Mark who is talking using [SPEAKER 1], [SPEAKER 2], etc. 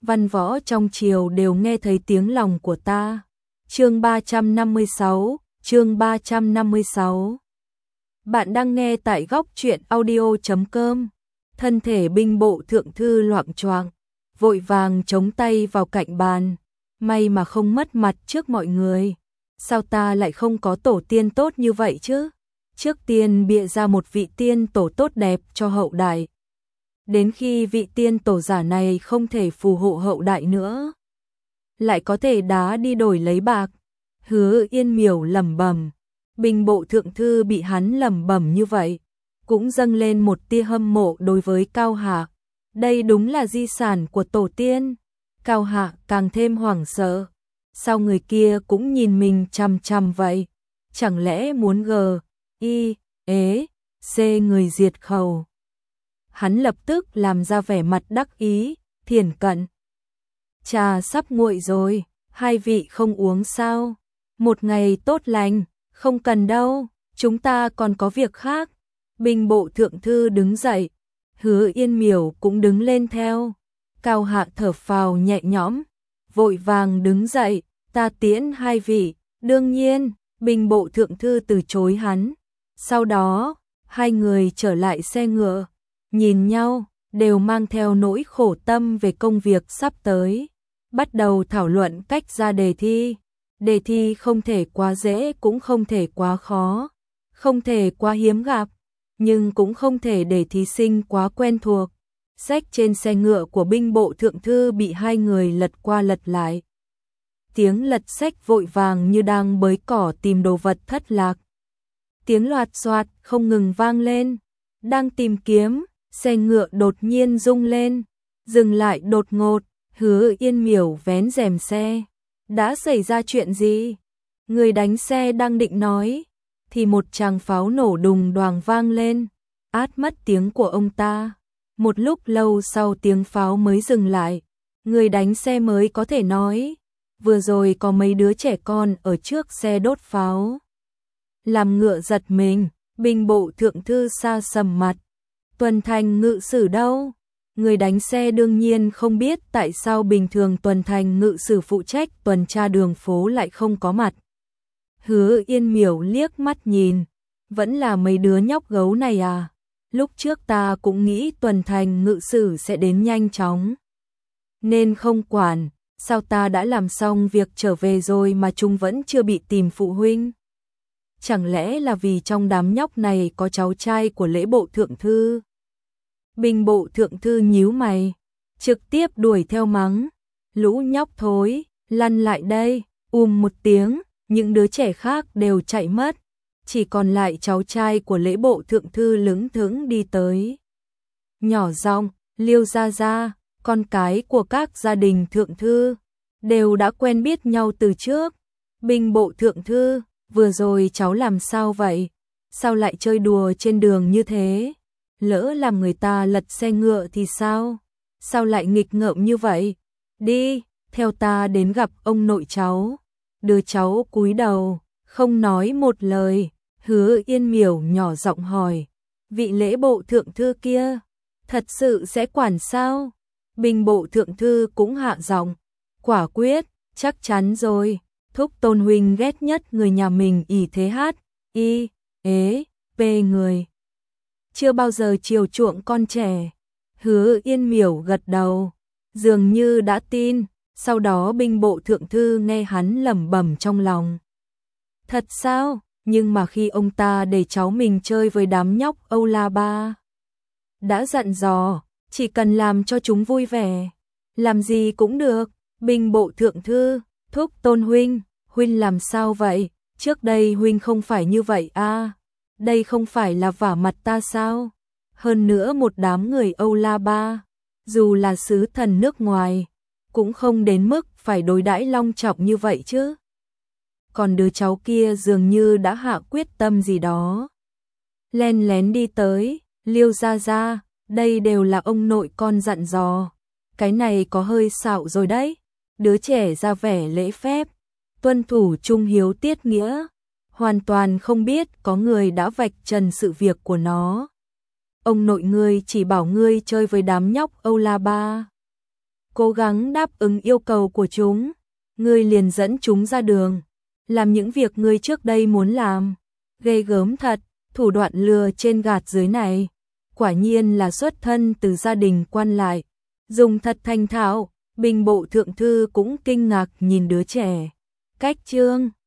[SPEAKER 1] văn võ trong triều đều nghe thấy tiếng lòng của ta. Chương 356, chương 356. Bạn đang nghe tại góc truyện audio.com. Thân thể binh bộ thượng thư loạng choạng, vội vàng chống tay vào cạnh bàn. May mà không mất mặt trước mọi người. Sao ta lại không có tổ tiên tốt như vậy chứ? Trước tiên bịa ra một vị tiên tổ tốt đẹp cho hậu đại. Đến khi vị tiên tổ giả này không thể phù hộ hậu đại nữa, lại có thể đá đi đổi lấy bạc. Hứa Yên Miểu lẩm bẩm. Binh bộ thượng thư bị hắn lẩm bẩm như vậy, cũng dâng lên một tia hâm mộ đối với Cao Hạ. Đây đúng là di sản của tổ tiên. Cao Hạ càng thêm hoảng sợ. Sao người kia cũng nhìn mình chằm chằm vậy? Chẳng lẽ muốn người diệt khẩu? Hắn lập tức làm ra vẻ mặt đắc ý. Thiển Cận, trà sắp nguội rồi, hai vị không uống sao? Một ngày tốt lành. Không cần đâu, chúng ta còn có việc khác. Binh bộ thượng thư đứng dậy, Hứa Yên Miểu cũng đứng lên theo. Cao Hạ thở phào nhẹ nhõm, vội vàng đứng dậy, ta tiễn hai vị. Đương nhiên, binh bộ thượng thư từ chối hắn. Sau đó, hai người trở lại xe ngựa, nhìn nhau, đều mang theo nỗi khổ tâm về công việc sắp tới. Bắt đầu thảo luận cách ra đề thi. Đề thi không thể quá dễ cũng không thể quá khó, không thể quá hiếm gặp, nhưng cũng không thể để thí sinh quá quen thuộc. Sách trên xe ngựa của binh bộ thượng thư bị hai người lật qua lật lại. Tiếng lật sách vội vàng như đang bới cỏ tìm đồ vật thất lạc. Tiếng loạt xoạt không ngừng vang lên. Đang tìm kiếm, xe ngựa đột nhiên rung lên, dừng lại đột ngột. Hứa Yên Miểu vén rèm xe. Đã xảy ra chuyện gì? Người đánh xe đang định nói, thì một tràng pháo nổ đùng đoàng vang lên, át mất tiếng của ông ta. Một lúc lâu sau tiếng pháo mới dừng lại, người đánh xe mới có thể nói, vừa rồi có mấy đứa trẻ con ở trước xe đốt pháo. Làm ngựa giật mình, binh bộ thượng thư sa sầm mặt. Tuần thành ngự sử đâu? Người đánh xe đương nhiên không biết tại sao bình thường tuần thành ngự sử phụ trách tuần tra đường phố lại không có mặt. Hứa Yên Miểu liếc mắt nhìn, vẫn là mấy đứa nhóc gấu này à? Lúc trước ta cũng nghĩ tuần thành ngự sử sẽ đến nhanh chóng, nên không quản, sao ta đã làm xong việc trở về rồi mà chúng vẫn chưa bị tìm phụ huynh? Chẳng lẽ là vì trong đám nhóc này có cháu trai của lễ bộ thượng thư? Binh bộ thượng thư nhíu mày, trực tiếp đuổi theo mắng. Lũ nhóc thối, lăn lại đây. Một tiếng, những đứa trẻ khác đều chạy mất. Chỉ còn lại cháu trai của lễ bộ thượng thư lững thững đi tới. Nhỏ giọng, Liêu gia gia, con cái của các gia đình thượng thư, đều đã quen biết nhau từ trước. Binh bộ thượng thư, vừa rồi cháu làm sao vậy? Sao lại chơi đùa trên đường như thế? Lỡ làm người ta lật xe ngựa thì sao? Sao lại nghịch ngợm như vậy? Đi, theo ta đến gặp ông nội cháu. Đứa cháu cúi đầu, không nói một lời. Hứa Yên Miểu nhỏ giọng hỏi, vị lễ bộ thượng thư kia, thật sự sẽ quản sao? Binh bộ thượng thư cũng hạ giọng, quả quyết, chắc chắn rồi. Thúc Tôn huynh ghét nhất người nhà mình ỷ thế người. Chưa bao giờ chiều chuộng con trẻ. Hứa Yên Miểu gật đầu, dường như đã tin. Sau đó binh bộ thượng thư nghe hắn lẩm bẩm trong lòng. Thật sao? Nhưng mà khi ông ta để cháu mình chơi với đám nhóc Âu La Ba, đã dặn dò, chỉ cần làm cho chúng vui vẻ, làm gì cũng được. Binh bộ thượng thư, Thúc Tôn huynh, huynh làm sao vậy? Trước đây huynh không phải như vậy à? Đây không phải là vả mặt ta sao? Hơn nữa một đám người Âu La Ba, dù là sứ thần nước ngoài, cũng không đến mức phải đối đãi long trọng như vậy chứ. Còn đứa cháu kia dường như đã hạ quyết tâm gì đó. Len lén đi tới, Liêu gia gia, đây đều là ông nội con dặn dò. Cái này có hơi xạo rồi đấy. Đứa trẻ ra vẻ lễ phép, tuân thủ trung hiếu tiết nghĩa, hoàn toàn không biết có người đã vạch trần sự việc của nó. Ông nội ngươi chỉ bảo ngươi chơi với đám nhóc Âu La Ba. cố gắng đáp ứng yêu cầu của chúng, ngươi liền dẫn chúng ra đường, làm những việc ngươi trước đây muốn làm. Ghê gớm thật, thủ đoạn lừa trên gạt dưới này, quả nhiên là xuất thân từ gia đình quan lại, dùng thật thành thạo. Binh bộ thượng thư cũng kinh ngạc nhìn đứa trẻ. Cách Trương